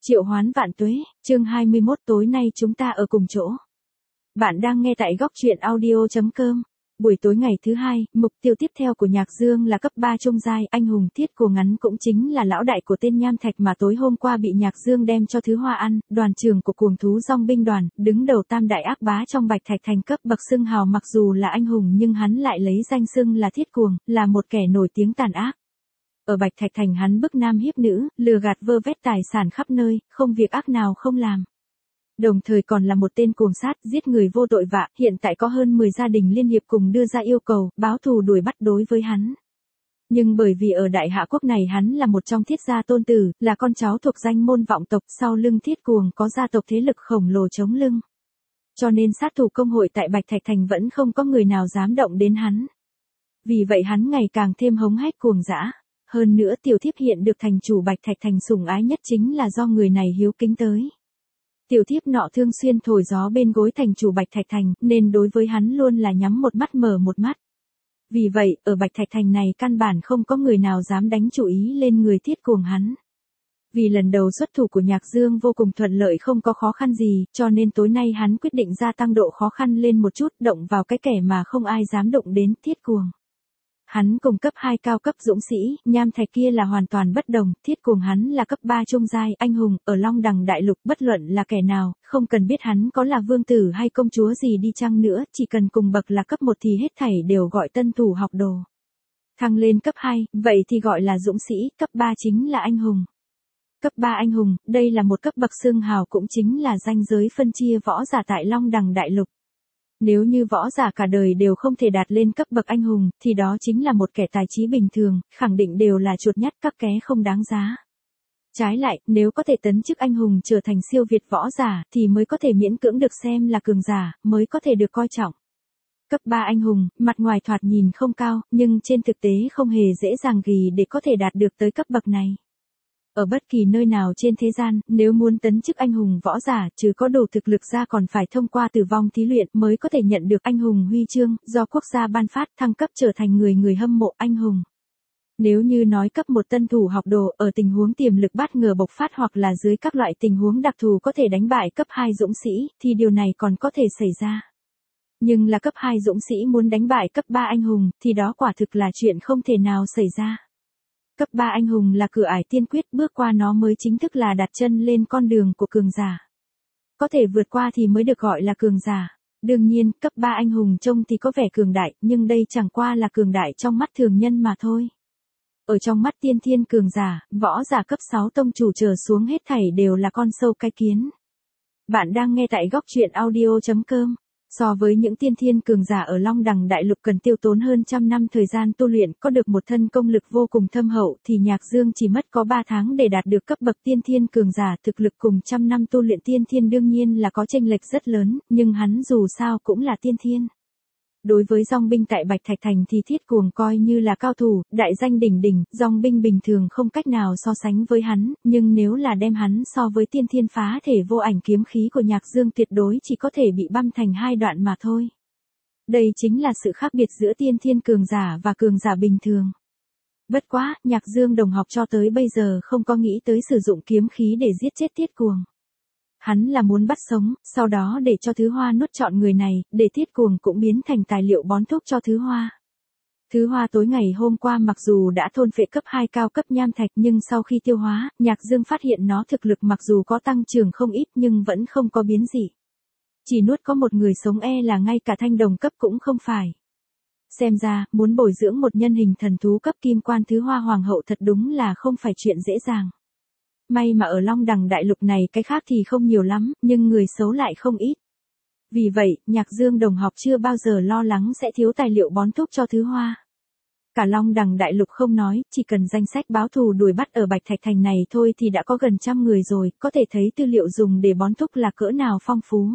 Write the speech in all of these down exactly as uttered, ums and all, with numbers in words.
Triệu hoán vạn tuế, chương hai mươi mốt tối nay chúng ta ở cùng chỗ. Bạn đang nghe tại góc truyện audio chấm com. Buổi tối ngày thứ hai, mục tiêu tiếp theo của Nhạc Dương là cấp ba trung giai, anh hùng thiết của ngắn cũng chính là lão đại của tên Nham Thạch mà tối hôm qua bị Nhạc Dương đem cho Thứ Hoa ăn, đoàn trưởng của cuồng thú dòng binh đoàn, đứng đầu tam đại ác bá trong Bạch Thạch thành cấp bậc xưng hào, mặc dù là anh hùng nhưng hắn lại lấy danh xưng là thiết cuồng, là một kẻ nổi tiếng tàn ác. Ở Bạch Thạch thành hắn bức nam hiếp nữ, lừa gạt vơ vét tài sản khắp nơi, không việc ác nào không làm. Đồng thời còn là một tên cuồng sát, giết người vô tội vạ, hiện tại có hơn mười gia đình liên hiệp cùng đưa ra yêu cầu, báo thù đuổi bắt đối với hắn. Nhưng bởi vì ở Đại Hạ Quốc này hắn là một trong thiết gia tôn tử, là con cháu thuộc danh môn vọng tộc, sau lưng thiết cuồng có gia tộc thế lực khổng lồ chống lưng. Cho nên sát thủ công hội tại Bạch Thạch thành vẫn không có người nào dám động đến hắn. Vì vậy hắn ngày càng thêm hống hách cuồng dã. Hơn nữa tiểu thiếp hiện được thành chủ Bạch Thạch thành sủng ái nhất chính là do người này hiếu kính tới. Tiểu thiếp nọ thương xuyên thổi gió bên gối thành chủ Bạch Thạch thành, nên đối với hắn luôn là nhắm một mắt mở một mắt. Vì vậy, ở Bạch Thạch thành này căn bản không có người nào dám đánh chủ ý lên người thiết cuồng hắn. Vì lần đầu xuất thủ của Nhạc Dương vô cùng thuận lợi, không có khó khăn gì, cho nên tối nay hắn quyết định gia tăng độ khó khăn lên một chút, động vào cái kẻ mà không ai dám động đến, thiết cuồng. Hắn cùng cấp hai cao cấp dũng sĩ, Nham Thạch kia là hoàn toàn bất đồng, thiết cuồng hắn là cấp ba trung giai, anh hùng, ở Long Đằng Đại Lục bất luận là kẻ nào, không cần biết hắn có là vương tử hay công chúa gì đi chăng nữa, chỉ cần cùng bậc là cấp một thì hết thảy đều gọi tân thủ học đồ. Thăng lên cấp hai, vậy thì gọi là dũng sĩ, cấp ba chính là anh hùng. Cấp ba anh hùng, đây là một cấp bậc xưng hào cũng chính là ranh giới phân chia võ giả tại Long Đằng Đại Lục. Nếu như võ giả cả đời đều không thể đạt lên cấp bậc anh hùng, thì đó chính là một kẻ tài trí bình thường, khẳng định đều là chuột nhắt các ké không đáng giá. Trái lại, nếu có thể tấn chức anh hùng trở thành siêu việt võ giả, thì mới có thể miễn cưỡng được xem là cường giả, mới có thể được coi trọng. Cấp ba anh hùng, mặt ngoài thoạt nhìn không cao, nhưng trên thực tế không hề dễ dàng gì để có thể đạt được tới cấp bậc này. Ở bất kỳ nơi nào trên thế gian, nếu muốn tấn chức anh hùng võ giả, trừ có đủ thực lực ra còn phải thông qua tử vong thí luyện mới có thể nhận được anh hùng huy chương, do quốc gia ban phát, thăng cấp trở thành người người hâm mộ anh hùng. Nếu như nói cấp một tân thủ học đồ ở tình huống tiềm lực bất ngờ bộc phát hoặc là dưới các loại tình huống đặc thù có thể đánh bại cấp hai dũng sĩ, thì điều này còn có thể xảy ra. Nhưng là cấp hai dũng sĩ muốn đánh bại cấp ba anh hùng, thì đó quả thực là chuyện không thể nào xảy ra. Cấp ba anh hùng là cửa ải tiên quyết, bước qua nó mới chính thức là đặt chân lên con đường của cường giả. Có thể vượt qua thì mới được gọi là cường giả. Đương nhiên, cấp ba anh hùng trông thì có vẻ cường đại, nhưng đây chẳng qua là cường đại trong mắt thường nhân mà thôi. Ở trong mắt tiên thiên cường giả, võ giả cấp sáu tông chủ trở xuống hết thảy đều là con sâu cái kiến. Bạn đang nghe tại góc truyện audio chấm com. So với những tiên thiên cường giả ở Long Đằng Đại Lục cần tiêu tốn hơn trăm năm thời gian tu luyện, có được một thân công lực vô cùng thâm hậu, thì Nhạc Dương chỉ mất có ba tháng để đạt được cấp bậc tiên thiên cường giả, thực lực cùng trăm năm tu luyện tiên thiên đương nhiên là có chênh lệch rất lớn, nhưng hắn dù sao cũng là tiên thiên. Đối với dòng binh tại Bạch Thạch thành thì thiết cuồng coi như là cao thủ, đại danh đỉnh đỉnh, dòng binh bình thường không cách nào so sánh với hắn, nhưng nếu là đem hắn so với tiên thiên phá thể vô ảnh kiếm khí của Nhạc Dương tuyệt đối chỉ có thể bị băm thành hai đoạn mà thôi. Đây chính là sự khác biệt giữa tiên thiên cường giả và cường giả bình thường. Bất quá, Nhạc Dương đồng học cho tới bây giờ không có nghĩ tới sử dụng kiếm khí để giết chết thiết cuồng. Hắn là muốn bắt sống, sau đó để cho Thứ Hoa nuốt trọn người này, để thiết cuồng cũng biến thành tài liệu bón thuốc cho Thứ Hoa. Thứ Hoa tối ngày hôm qua mặc dù đã thôn phệ cấp hai cao cấp Nham Thạch nhưng sau khi tiêu hóa, Nhạc Dương phát hiện nó thực lực mặc dù có tăng trưởng không ít nhưng vẫn không có biến gì. Chỉ nuốt có một người sống e là ngay cả thanh đồng cấp cũng không phải. Xem ra, muốn bồi dưỡng một nhân hình thần thú cấp kim quan Thứ Hoa Hoàng hậu thật đúng là không phải chuyện dễ dàng. May mà ở Long Đằng Đại Lục này cái khác thì không nhiều lắm, nhưng người xấu lại không ít. Vì vậy, Nhạc Dương đồng học chưa bao giờ lo lắng sẽ thiếu tài liệu bón thuốc cho Thứ Hoa. Cả Long Đằng Đại Lục không nói, chỉ cần danh sách báo thù đuổi bắt ở Bạch Thạch thành này thôi thì đã có gần trăm người rồi, có thể thấy tư liệu dùng để bón thuốc là cỡ nào phong phú.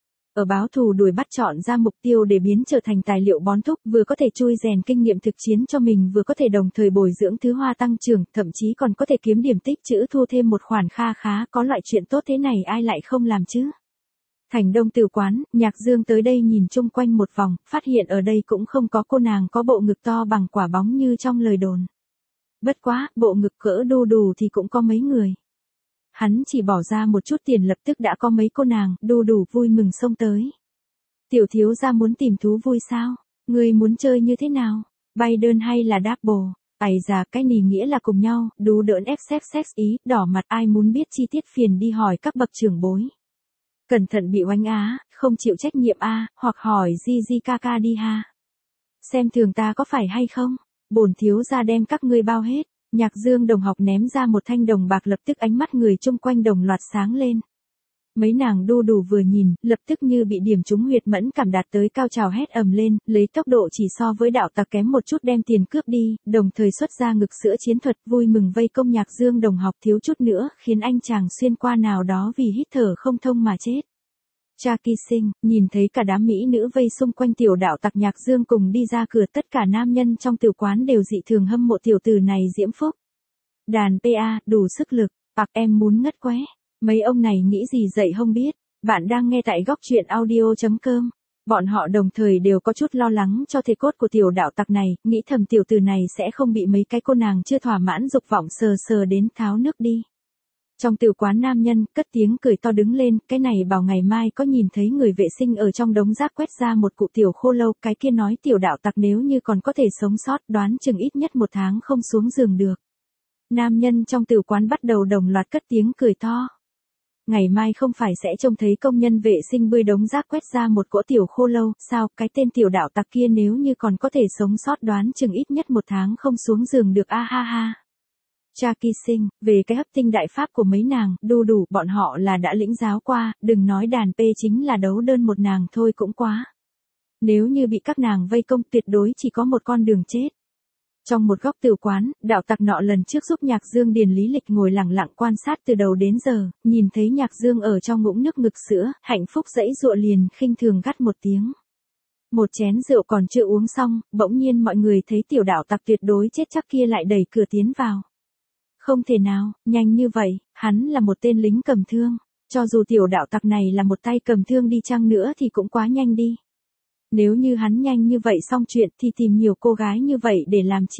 Ở báo thù đuổi bắt chọn ra mục tiêu để biến trở thành tài liệu bón thuốc, vừa có thể chui rèn kinh nghiệm thực chiến cho mình, vừa có thể đồng thời bồi dưỡng Thứ Hoa tăng trưởng, thậm chí còn có thể kiếm điểm tích trữ thu thêm một khoản kha khá, có loại chuyện tốt thế này ai lại không làm chứ. Thành Đông Tử quán, Nhạc Dương tới đây nhìn chung quanh một vòng, phát hiện ở đây cũng không có cô nàng có bộ ngực to bằng quả bóng như trong lời đồn. Bất quá, bộ ngực cỡ đu đủ thì cũng có mấy người. hắn chỉ bỏ ra một chút tiền lập tức đã có mấy cô nàng đu đủ vui mừng xông tới. Tiểu thiếu gia muốn tìm thú vui sao? Ngươi muốn chơi như thế nào? Bay đơn hay là double? Ây da, cái nì nghĩa là cùng nhau, đú đỡn ép sex sex ý, đỏ mặt ai muốn biết chi tiết phiền đi hỏi các bậc trưởng bối. Cẩn thận bị oánh á, không chịu trách nhiệm a, hoặc hỏi di di ca ca đi ha. Xem thường ta có phải hay không? Bổn thiếu gia đem các ngươi bao hết. Nhạc Dương đồng học ném ra một thanh đồng bạc, lập tức ánh mắt người chung quanh đồng loạt sáng lên. Mấy nàng đu đủ vừa nhìn, lập tức như bị điểm trúng huyệt mẫn cảm đạt tới cao trào hét ầm lên, lấy tốc độ chỉ so với đạo tặc kém một chút đem tiền cướp đi, đồng thời xuất ra ngực sữa chiến thuật vui mừng vây công Nhạc Dương đồng học thiếu chút nữa, khiến anh chàng xuyên qua nào đó vì hít thở không thông mà chết. Cha Kỳ Sinh, nhìn thấy cả đám mỹ nữ vây xung quanh tiểu đạo tặc Nhạc Dương cùng đi ra cửa, tất cả nam nhân trong tiểu quán đều dị thường hâm mộ tiểu tử này diễm phúc. Đàn pê a, đủ sức lực, bạc em muốn ngất qué. Mấy ông này nghĩ gì dậy không biết. Bạn đang nghe tại góc truyện audio chấm com. Bọn họ đồng thời đều có chút lo lắng cho thể cốt của tiểu đạo tặc này, nghĩ thầm tiểu tử này sẽ không bị mấy cái cô nàng chưa thỏa mãn dục vọng sờ sờ đến tháo nước đi. Trong tiểu quán nam nhân cất tiếng cười to đứng lên, cái này bảo ngày mai có nhìn thấy người vệ sinh ở trong đống rác quét ra một cụ tiểu khô lâu, cái kia nói tiểu đạo tặc nếu như còn có thể sống sót đoán chừng ít nhất một tháng không xuống giường được. Nam nhân trong tiểu quán bắt đầu đồng loạt cất tiếng cười to. Ngày mai không phải sẽ trông thấy công nhân vệ sinh bươi đống rác quét ra một cỗ tiểu khô lâu, sao, cái tên tiểu đạo tặc kia nếu như còn có thể sống sót đoán chừng ít nhất một tháng không xuống giường được a ha ha. Cha Kỳ Sinh, về cái hấp tinh đại pháp của mấy nàng, đu đủ, bọn họ là đã lĩnh giáo qua, đừng nói đàn pê chính là đấu đơn một nàng thôi cũng quá. Nếu như bị các nàng vây công tuyệt đối chỉ có một con đường chết. Trong một góc tiểu quán, đạo tặc nọ lần trước giúp Nhạc Dương điền lý lịch ngồi lặng lặng quan sát từ đầu đến giờ, nhìn thấy Nhạc Dương ở trong ngũng nước ngực sữa, hạnh phúc dãy dụa liền khinh thường gắt một tiếng. Một chén rượu còn chưa uống xong, bỗng nhiên mọi người thấy tiểu đạo tặc tuyệt đối chết chắc kia lại đẩy cửa tiến vào. Không thể nào, nhanh như vậy, hắn là một tên lính cầm thương, cho dù tiểu đạo tặc này là một tay cầm thương đi chăng nữa thì cũng quá nhanh đi. Nếu như hắn nhanh như vậy xong chuyện thì tìm nhiều cô gái như vậy để làm chi?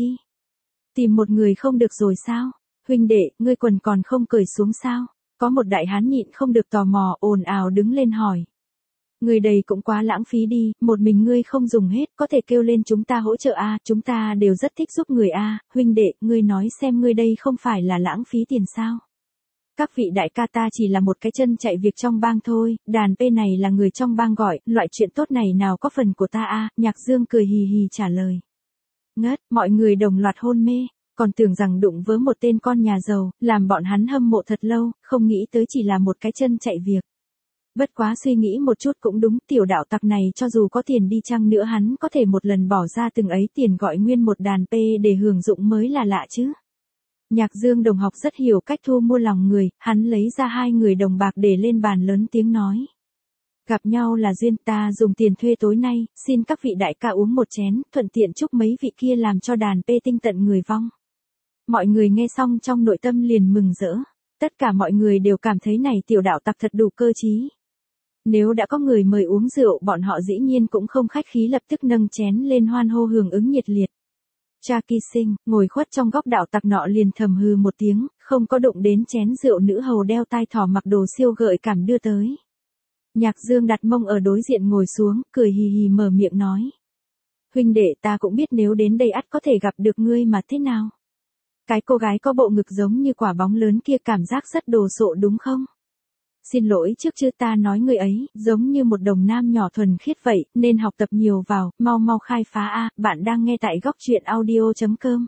Tìm một người không được rồi sao? Huynh đệ, ngươi quần còn không cởi xuống sao? Có một đại hán nhịn không được tò mò ồn ào đứng lên hỏi. Người đầy cũng quá lãng phí đi, một mình ngươi không dùng hết, có thể kêu lên chúng ta hỗ trợ a, à, chúng ta đều rất thích giúp người a, à. Huynh đệ, ngươi nói xem ngươi đây không phải là lãng phí tiền sao? Các vị đại ca ta chỉ là một cái chân chạy việc trong bang thôi, đàn pê này là người trong bang gọi, loại chuyện tốt này nào có phần của ta a, à, Nhạc Dương cười hì hì trả lời. Ngất, mọi người đồng loạt hôn mê, còn tưởng rằng đụng với một tên con nhà giàu, làm bọn hắn hâm mộ thật lâu, không nghĩ tới chỉ là một cái chân chạy việc. Bất quá suy nghĩ một chút cũng đúng, tiểu đạo tặc này cho dù có tiền đi chăng nữa hắn có thể một lần bỏ ra từng ấy tiền gọi nguyên một đàn pê để hưởng dụng mới là lạ chứ. Nhạc Dương đồng học rất hiểu cách thu mua lòng người, hắn lấy ra hai người đồng bạc để lên bàn lớn tiếng nói. Gặp nhau là duyên, ta dùng tiền thuê tối nay, xin các vị đại ca uống một chén, thuận tiện chúc mấy vị kia làm cho đàn pê tinh tận người vong. Mọi người nghe xong trong nội tâm liền mừng rỡ, tất cả mọi người đều cảm thấy này tiểu đạo tặc thật đủ cơ trí. Nếu đã có người mời uống rượu bọn họ dĩ nhiên cũng không khách khí lập tức nâng chén lên hoan hô hưởng ứng nhiệt liệt. Cha Kỳ Sinh, ngồi khuất trong góc đạo tặc nọ liền thầm hừ một tiếng, không có đụng đến chén rượu nữ hầu đeo tai thỏ mặc đồ siêu gợi cảm đưa tới. Nhạc Dương đặt mông ở đối diện ngồi xuống, cười hì hì mở miệng nói. Huynh đệ ta cũng biết nếu đến đây ắt có thể gặp được ngươi mà thế nào. Cái cô gái có bộ ngực giống như quả bóng lớn kia cảm giác rất đồ sộ đúng không? Xin lỗi trước chưa ta nói người ấy, giống như một đồng nam nhỏ thuần khiết vậy, nên học tập nhiều vào, mau mau khai phá a, bạn đang nghe tại góc truyện audio chấm com.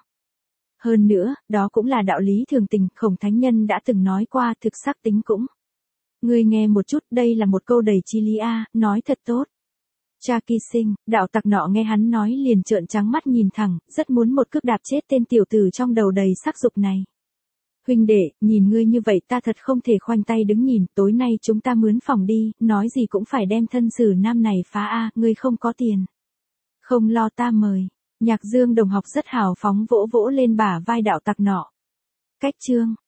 Hơn nữa, đó cũng là đạo lý thường tình, Khổng Thánh Nhân đã từng nói qua, thực sắc tính cũng. Ngươi nghe một chút, đây là một câu đầy chí lý a, nói thật tốt. Cha Kỳ Sinh, đạo tặc nọ nghe hắn nói liền trợn trắng mắt nhìn thẳng, rất muốn một cước đạp chết tên tiểu tử trong đầu đầy sắc dục này. Huynh đệ, nhìn ngươi như vậy ta thật không thể khoanh tay đứng nhìn, tối nay chúng ta mướn phòng đi, nói gì cũng phải đem thân xử nam này phá a, ngươi không có tiền. Không lo ta mời. Nhạc Dương đồng học rất hào phóng vỗ vỗ lên bả vai đạo tặc nọ. Cách chương,